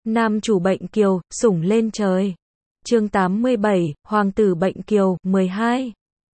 Nam chủ bệnh kiều, sủng lên trời. Chương 87, Hoàng tử bệnh kiều, 12.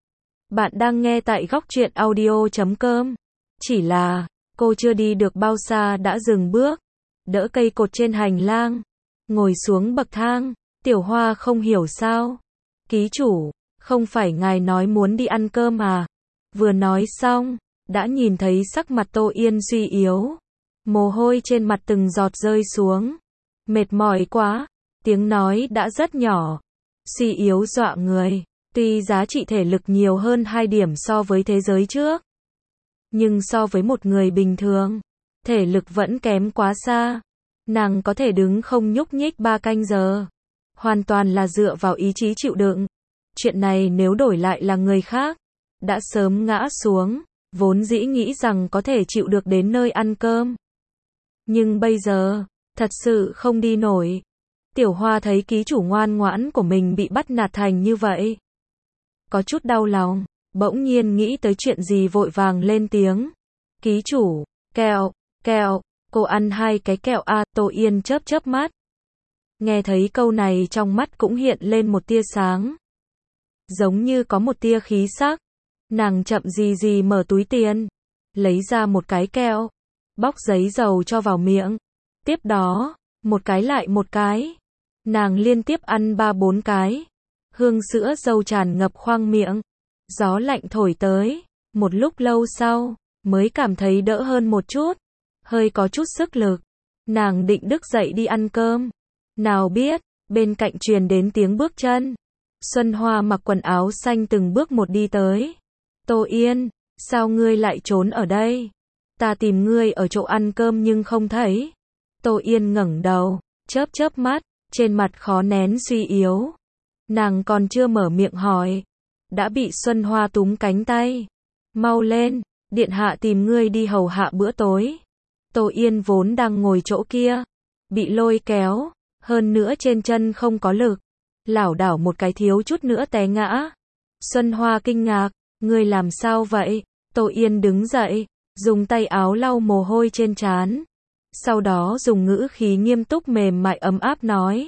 Bạn đang nghe tại góc truyện audio.com. Chỉ là, cô chưa đi được bao xa đã dừng bước, đỡ cây cột trên hành lang, ngồi xuống bậc thang. Tiểu Hoa không hiểu sao. Ký chủ, không phải ngài nói muốn đi ăn cơm à? Vừa nói xong, đã nhìn thấy sắc mặt Tô Yên suy yếu. Mồ hôi trên mặt từng giọt rơi xuống. Mệt mỏi quá. Tiếng nói đã rất nhỏ. Suy yếu dọa người. Tuy giá trị thể lực nhiều hơn 2 điểm so với thế giới trước, nhưng so với một người bình thường, thể lực vẫn kém quá xa. Nàng có thể đứng không nhúc nhích 3 canh giờ. Hoàn toàn là dựa vào ý chí chịu đựng. Chuyện này nếu đổi lại là người khác, đã sớm ngã xuống, vốn dĩ nghĩ rằng có thể chịu được đến nơi ăn cơm. Nhưng bây giờ, thật sự không đi nổi. Tiểu Hoa thấy ký chủ ngoan ngoãn của mình bị bắt nạt thành như vậy, có chút đau lòng, bỗng nhiên nghĩ tới chuyện gì vội vàng lên tiếng. Ký chủ, kẹo, kẹo, cô ăn 2 cái kẹo à? Tô Yên chớp chớp mắt. Nghe thấy câu này trong mắt cũng hiện lên một tia sáng. Giống như có một tia khí sắc. Nàng chậm gì gì mở túi tiền, lấy ra một cái kẹo, bóc giấy dầu cho vào miệng. Tiếp đó, một cái lại một cái. Nàng liên tiếp ăn 3-4 cái. Hương sữa dâu tràn ngập khoang miệng. Gió lạnh thổi tới. Một lúc lâu sau, mới cảm thấy đỡ hơn một chút. Hơi có chút sức lực. Nàng định đứng dậy đi ăn cơm. Nào biết, bên cạnh truyền đến tiếng bước chân. Xuân Hoa mặc quần áo xanh từng bước một đi tới. Tô Yên, sao ngươi lại trốn ở đây? Ta tìm ngươi ở chỗ ăn cơm nhưng không thấy. Tô Yên ngẩng đầu, chớp chớp mắt, trên mặt khó nén suy yếu. Nàng còn chưa mở miệng hỏi, đã bị Xuân Hoa túm cánh tay. Mau lên, điện hạ tìm ngươi đi hầu hạ bữa tối. Tô Yên vốn đang ngồi chỗ kia, bị lôi kéo, hơn nữa trên chân không có lực, lảo đảo một cái thiếu chút nữa té ngã. Xuân Hoa kinh ngạc, ngươi làm sao vậy? Tô Yên đứng dậy, dùng tay áo lau mồ hôi trên trán. Sau đó dùng ngữ khí nghiêm túc mềm mại ấm áp nói.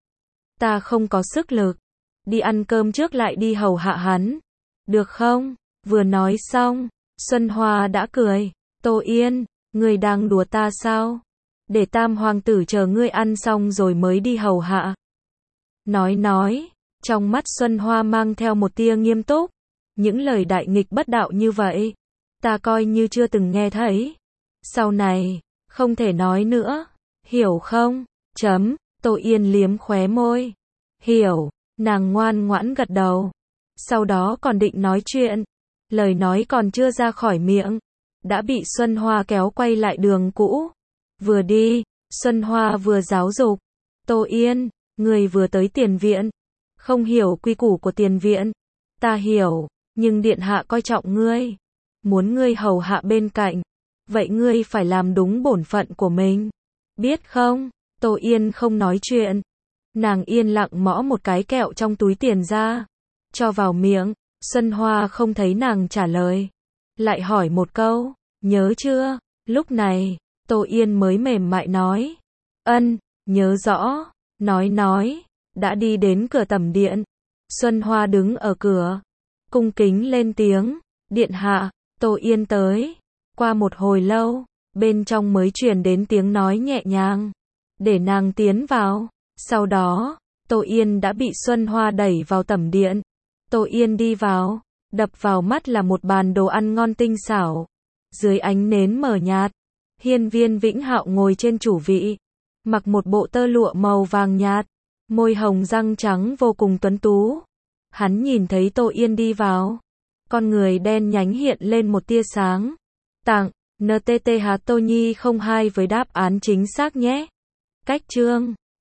Ta không có sức lực. Đi ăn cơm trước lại đi hầu hạ hắn. Được không? Vừa nói xong, Xuân Hoa đã cười. Tô Yên, ngươi đang đùa ta sao? Để Tam hoàng tử chờ ngươi ăn xong rồi mới đi hầu hạ. Nói, trong mắt Xuân Hoa mang theo một tia nghiêm túc. Những lời đại nghịch bất đạo như vậy, ta coi như chưa từng nghe thấy. Sau này, không thể nói nữa, hiểu không? Tô Yên liếm khóe môi. Hiểu, nàng ngoan ngoãn gật đầu. Sau đó còn định nói chuyện, lời nói còn chưa ra khỏi miệng, đã bị Xuân Hoa kéo quay lại đường cũ. Vừa đi, Xuân Hoa vừa giáo dục. Tô Yên, người vừa tới tiền viện, không hiểu quy củ của tiền viện. Ta hiểu, nhưng điện hạ coi trọng ngươi, muốn ngươi hầu hạ bên cạnh. Vậy ngươi phải làm đúng bổn phận của mình, biết không? Tô Yên không nói chuyện. Nàng yên lặng mõ một cái kẹo trong túi tiền ra, cho vào miệng. Xuân Hoa không thấy nàng trả lời, lại hỏi một câu, nhớ chưa? Lúc này, Tô Yên mới mềm mại nói, ân, nhớ rõ. Nói, đã đi đến cửa tẩm điện. Xuân Hoa đứng ở cửa, cung kính lên tiếng, điện hạ. Tô Yên tới. Qua một hồi lâu, bên trong mới truyền đến tiếng nói nhẹ nhàng, để nàng tiến vào. Sau đó, Tô Yên đã bị Xuân Hoa đẩy vào tẩm điện. Tô Yên đi vào, đập vào mắt là một bàn đồ ăn ngon tinh xảo. Dưới ánh nến mờ nhạt, Hiên Viên Vĩnh Hạo ngồi trên chủ vị, mặc một bộ tơ lụa màu vàng nhạt, môi hồng răng trắng vô cùng tuấn tú. Hắn nhìn thấy Tô Yên đi vào, con người đen nhánh hiện lên một tia sáng. Tặng, NTTH Tô Nhi 02 với đáp án chính xác nhé. Cách chương